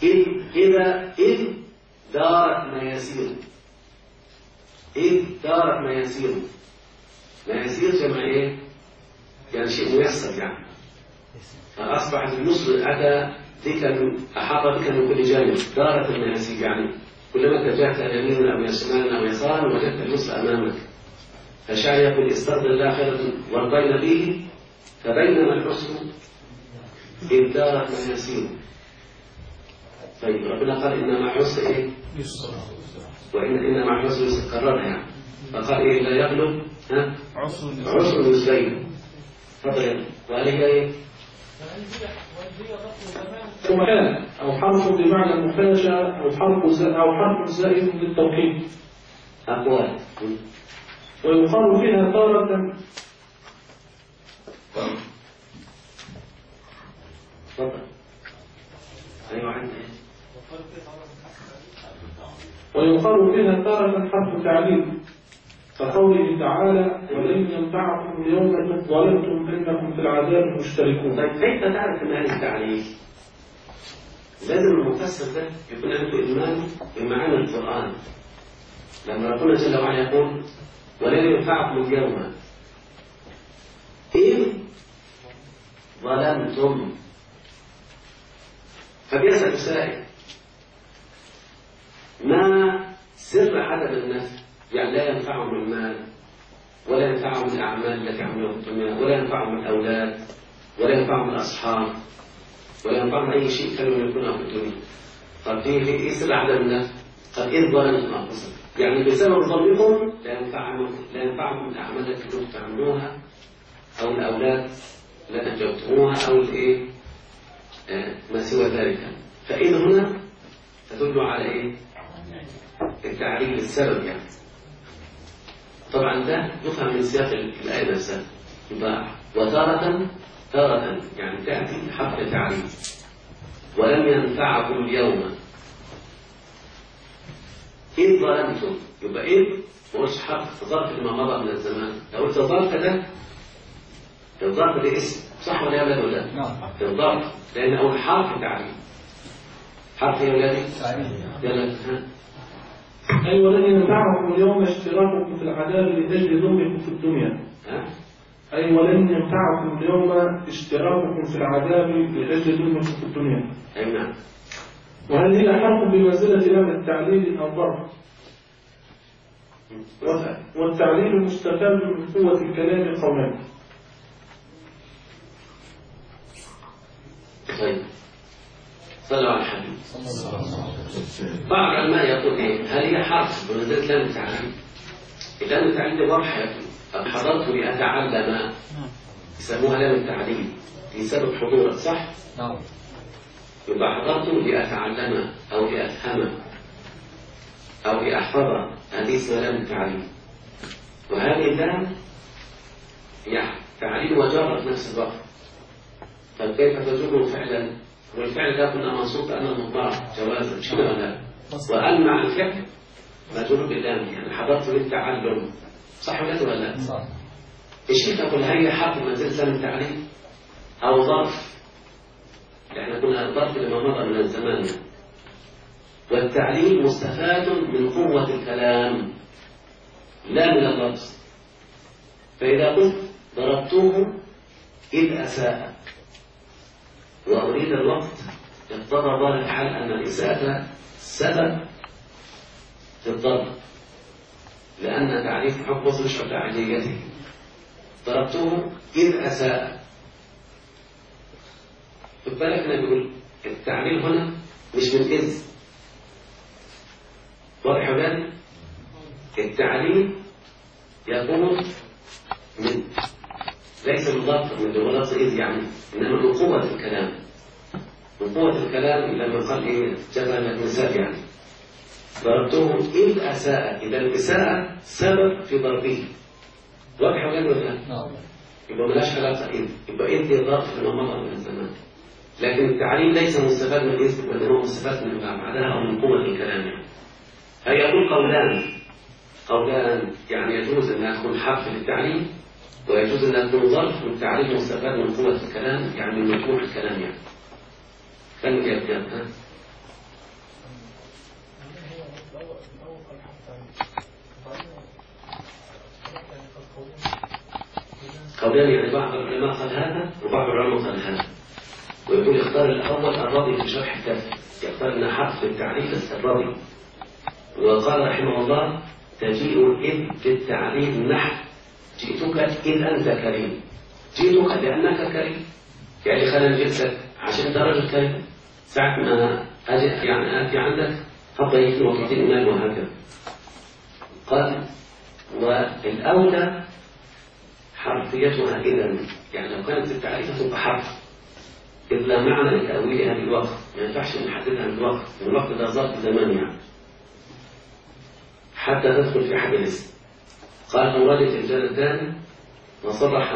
إذ دارت مياسير. إذ دارت مياسير. مياسير جمع إيه؟ يعني شيء ميسر يعني. فأصبحت النصر أتى بك أحاط بك من كل جانب. دارت المياسير يعني كلما اتجهت يمينا أو شمالا أو يسارا وجدت النصر أمامك. فالشاعر يقول استرضى الله خيرا وارضينا به فبينما الحسن إذ دارت مياسير. طيب ربنا قال إنما حسن إيه؟ إنما حسن يسر كررها يعني. فقال إيه لا يغلب ها؟ عسر يسرين. تفضل وقال إيه؟ ومكان أو حرف بمعنى المفاجأة أو حرف زائد للتوكيد. أقوال. ويقال فيها تارة تفضل. أيوة عندي. ويقال فيها تارة حرف تعليل كقوله تعالى ولن ينفعكم اليوم إذ ظلمتم أنكم في العذاب مشتركون. طيب كيف تعرف أن هذه التعليل؟ لازم المفسر ده يكون عنده إيمان بمعاني القرآن. لما ربنا جل وعلا يقول ولن ينفعكم اليوم إذ ظلمتم. فبيسأل سائل ما سر عدم النفع؟ يعني لا ينفعهم المال ولا ينفعهم الأعمال التي عملوها في الدنيا ولا ينفعهم الأولاد ولا ينفعهم الأصحاب ولا ينفعهم أي شيء كانوا يملكونه في الدنيا. طب في إيه سر عدم النفع؟ قد إذ ظلمتم أنفسكم، يعني بسبب ظلمكم لا ينفعهم الأعمال التي كنتم تعملوها أو الأولاد التي أنجبتموها أو الإيه ما سوى ذلك. فإذ هنا تدل على إيه؟ التعليل السبب يعني. طبعا ده يفهم من سياق الآية نفسها. وتارة يعني تأتي حرف التعليل. ولم ينفعكم اليوم إذ ظلمتم، يبقى إذ مش حرف ظرف لما مضى من الزمان. لو قلت ظرف ده الظرف ده اسم صح ولا لا ولا لا؟ الظرف لأن أول حرف تعليل. حرف يا ولادي يلا ها. أي ولن ينفعكم اليوم اشتراككم في العذاب لأجل ذنبكم في الدنيا. أي ولن ينفعكم اليوم اشتراككم في العذاب لأجل ذنبكم في الدنيا. أي نعم. وهل هي حرف بمنزلة لام التعليل أو ظرف؟ والتعليل مستفاد من قوة الكلام قولان. طيب صلوا على الحبيب. بعض العلماء يقول إيه؟ هل هي حرف بمنزلة لام التعليل؟ لام التعليل دي ضرح حضرت لأتعلم، يسموها لام التعليل لسبب حضورك صح؟ نعم. يبقى حضرت لأتعلم أو لأفهم أو لأحفظ، هذه اسمها لام التعليل. وهذه اللام هي تعليل وجر في نفس الوقت. فكيف تجر فعلا؟ والفعل ده كنا منصوب أن المضارع جوازا شنو ولا؟ وأن مع الفعل مجرور باللام، يعني حضرت للتعلم صح ولا لا؟ صح. الشيخ يقول هي حرف منزلة لام التعليل أو ظرف، يعني كنا ظرف لما مضى من الزمان. والتعليل مستفاد من قوة الكلام لا من اللفظ. فإذا قلت ضربتوه إذ أساء وأريد الوقت اقتضى ظاهر الحال أن الإساءة سبب في الضرب، لأن تعريف حكم وصل الشرط عاديته. ضربتوه إذ أساء. خد بالك أنا بقول التعليل هنا مش من إذ. واضح يا ولادي؟ التعليل يكون من ليس من ضرب من لفظ إذ يعني، إنما من قوة الكلام. من قوة الكلام لما قال إيه جبل النساء يعني ضربته إذ أساء. إذا الإساءة سبب في ضربه. واضح ولا لا؟ يبقى ملاش علاقة إذ. يبقى إذ هي ضرب لما مضى من الزمان. لكن التعليل ليس مستفاد من إذ، بل هو مستفاد من بعدها أو من قوة الكلام يعني. فيقول قولان يعني يجوز أن يكون حرف للتعليل ويجوز أن يكون ظرف والتعليل مستفاد من قوة الكلام يعني من مجموع الكلام يعني. كان يبدأ ها؟ قولان يعني بعض العلماء قال هذا وبعض العلماء قال هذا، ويقول يختار الأول الرضي في شرح الكافي، يختار أن حرف التعليل الرضي. وقال رحمه الله تجيء إذ بالتعليل نحو جئتك إذ أنت كريم. جئتك لأنك كريم، يعني خلينا جئتك عشان أنت رجل كريم. ساعة ما أجي يعني آتي عندك هضيفني وتعطيني مال وهكذا. قال والأولى حرفيتها إذا، يعني لو كانت التعريف تبقى حرف إذ لا معنى لتأويلها بالوقت، ما ينفعش نحددها بالوقت، الوقت ده ظرف زمان يعني حتى تدخل في حد الاسم. قال مراد الجلدان وصرح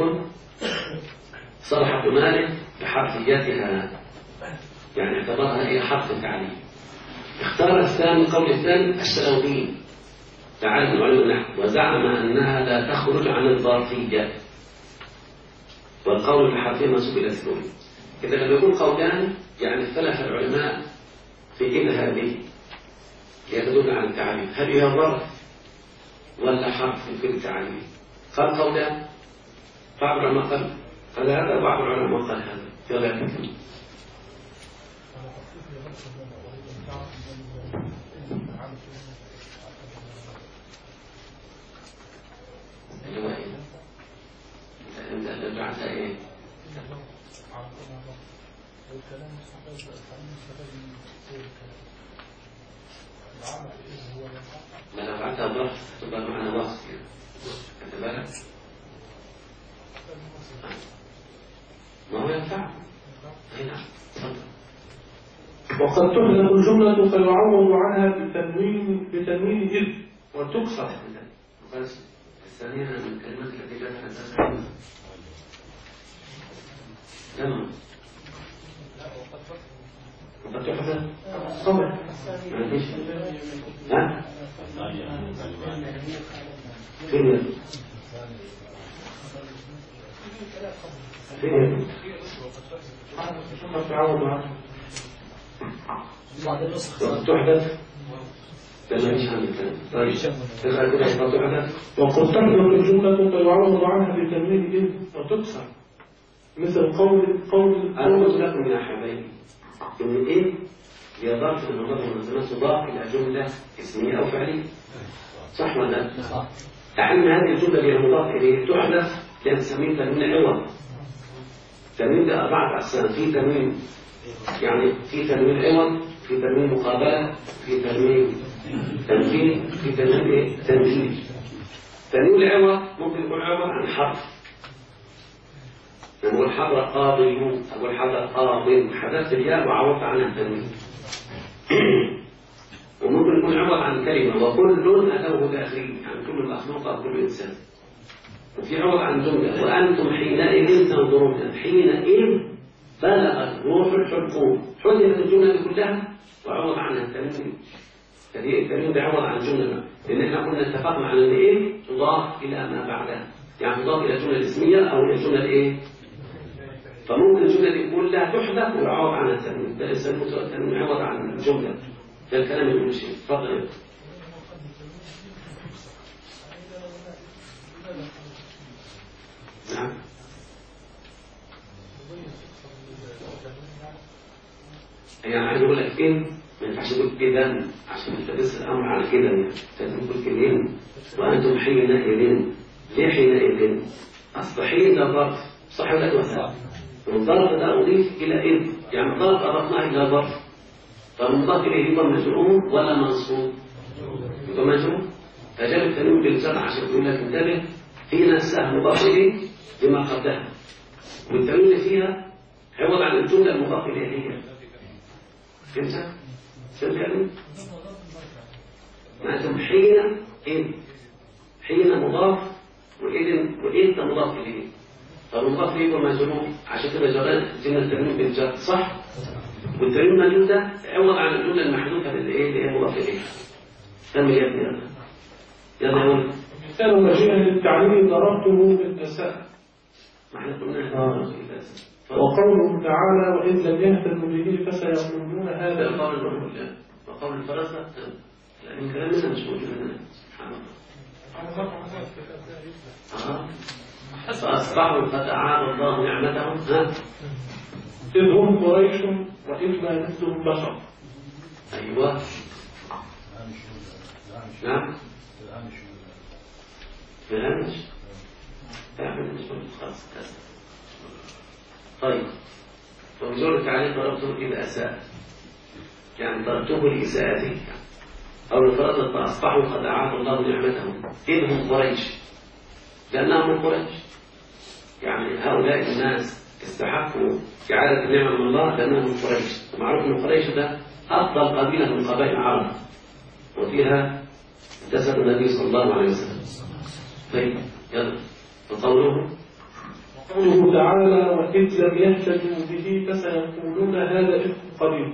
ابن مالك بحرفيتها، يعني اعتبرها هي حرف التعليل. اختار الثاني القول الثاني الشلوبي تعالى من علم النحو وزعم أنها لا تخرج عن الظرفية، والقول الحرفي منسوب إلى السلوبي. إذا لما يكون قولان يعني اختلف العلماء في إن هذه هي تدل على التعليل، هل هي ظرف ولا حرف في التعليل؟ قال قولان، بعض العلماء قال هذا وبعض العلماء قال هذا. يلا نكمل. انت رجعتها ايه؟ ما لو رجعتها ضغط تبقى معنا وصف كده. خدت بالك؟ ما هو ينفع. هنا تفضل. وقد تحذف الجملة فيعوض عنها بتنوين إذ وتكسر. الثانية من الكلمات التي لا تحدثها تمام. وقد تحذف صبر ما فيش. ها؟ فين فين تعوض عنها وقد تحدث لما مش عندك كلام. طيب تقرأ كده وقد تحدث. وقد تحذف الجملة فيعوض عنها بتنوين إذ وتكسر، مثل قول أنا قلت لكم يا حبايبي إن إيه يضاف المضاف والمضاف تضاف إلى جملة اسمية أو فعلية، صح ولا لا؟ صح. لأن هذه الجملة اللي مضاف إليه تحذف لأن نسميه تنوين عوض. تنوين ده 4 أقسام، في تنوين يعني في تنوين عوض، في تنوين مقابلة، في تنوين تنفيذ، في تنوين إيه؟ تنفيذ. تنوين العوض ممكن يكون عوض عن حرف. نقول حضر قاضي، أقول حضر قاضي، حذفت الياء وعوضت عنها التنوين. وممكن يكون عوض عن كلمة، وكل أتوه داخلي، يعني كل المخلوق كل إنسان. وفي عوض عن جملة، وأنتم حينئذ تنظرون. حينئذ بلغت روح الحلقوم، حذفت الجملة دي كلها وعوض عنها التنوين. فدي التنوين بيعوض عن جملة، لأن احنا كنا اتفقنا على ان ايه تضاف إلى ما بعدها، يعني تضاف إلى الجملة الاسمية أو إلى الجملة الايه. فممكن الجملة دي كلها تحذف ويعوض عنها التنوين، ده يسمى التنوين عوض عن الجملة. ده الكلام اللي بنمشي. تفضل. نعم. يعني عايز اقول لك فين ما ينفعش تقول كده عشان تدرس الامر على كده، يعني لازم تقول كده. وانتم حينئذ. ليه حينئذ؟ اصل حين ده ظرف، صح ولا لا؟ والظرف ده اضيف الى اذ، يعني الظرف اضفناه الى ظرف. فالمضاف اليه يبقى مجرور ولا منصوب؟ يبقى مجرور. فجاب التنوين بالجر عشان يقول لك انتبه، في نفسها مضاف اليه لما قبلها، والتنوين اللي فيها عوض عن الجمله المضاف اليها. فهمت؟ فهمت؟ معناتهم حين مضاف وإذ مضاف إليه. فالمضاف إليه هو مجرور، عشان كده جرينا التنوين بالجر، صح؟ والتنوين المجرور ده عوض عن الجملة المحذوفة اللي هي مضاف إليه. كمل يا ابني. يلا يا ولد. مثال مجيء للتعليم ضربته بالأساء. ما احنا قلنا وقوله تعالى وإن لم يهتدوا به فسيقولون هذا. وقول الفراسة يعني كلامنا مش موجود هنا. سبحان الله. فأصبحوا فتعالى الله نعمتهم. إذ هم قريش وإذ ما مثلهم بشر. أيوة. نعم. بالهمش. تعمل مش خاص كذا. طيب. فمجرد تعليق ضربته إلى أساء، يعني ضربته لإساءته، أو لفرض فأصبحوا قد أعاد الله نعمتهم. إذ هم قريش، لأنهم من قريش، يعني هؤلاء الناس استحقوا إعادة النعمة من الله لأنهم من قريش. ومعروف أن قريش ده أفضل قبيلة من قبائل العرب، وفيها انتسب النبي صلى الله عليه وسلم. طيب يلا. وقوله تعالى وإذ لم يهتدوا به فسيقولون هذا إفك قديم.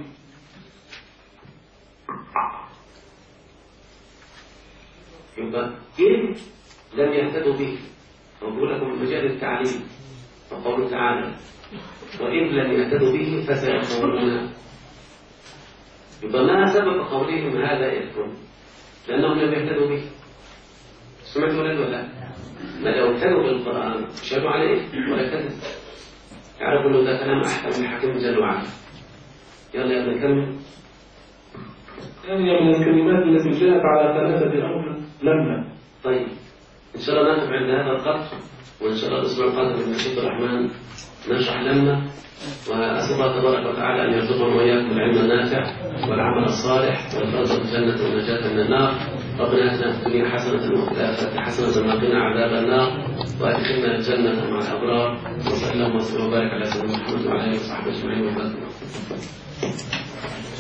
يبقى إذ لم يهتدوا به، وأقول لكم مجال التعليم. وقوله تعالى وإذ لم يهتدوا به فسيقولون. يبقى ما سبب قولهم هذا إفك؟ لأنهم لم يهتدوا به. سمعت ولد ولا؟ ما لو كانوا بالقرآن شهدوا عليه ولا كذب، يعرفوا إنه ده كلام أحكم من حكيم جل وعلا. يلا يا ابن كمل. ثانية من الكلمات التي جاءت على ثلاثة أمر لما. طيب إن شاء الله نقف عند هذا القدر، وإن شاء الله الأسبوع القادم من مشيئة الرحمن نشرح لما. وأسأل الله تبارك وتعالى أن يرزقنا وإياكم العلم النافع والعمل الصالح والفوز بالجنة والنجاة من النار. ربنا آتنا في الدنيا حسنة وفي الآخرة حسنة وقنا عذاب النار وأدخلنا الجنة مع الأبرار. وصلى اللهم وسلم وبارك على سيدنا محمد وعلى آله وصحبه أجمعين.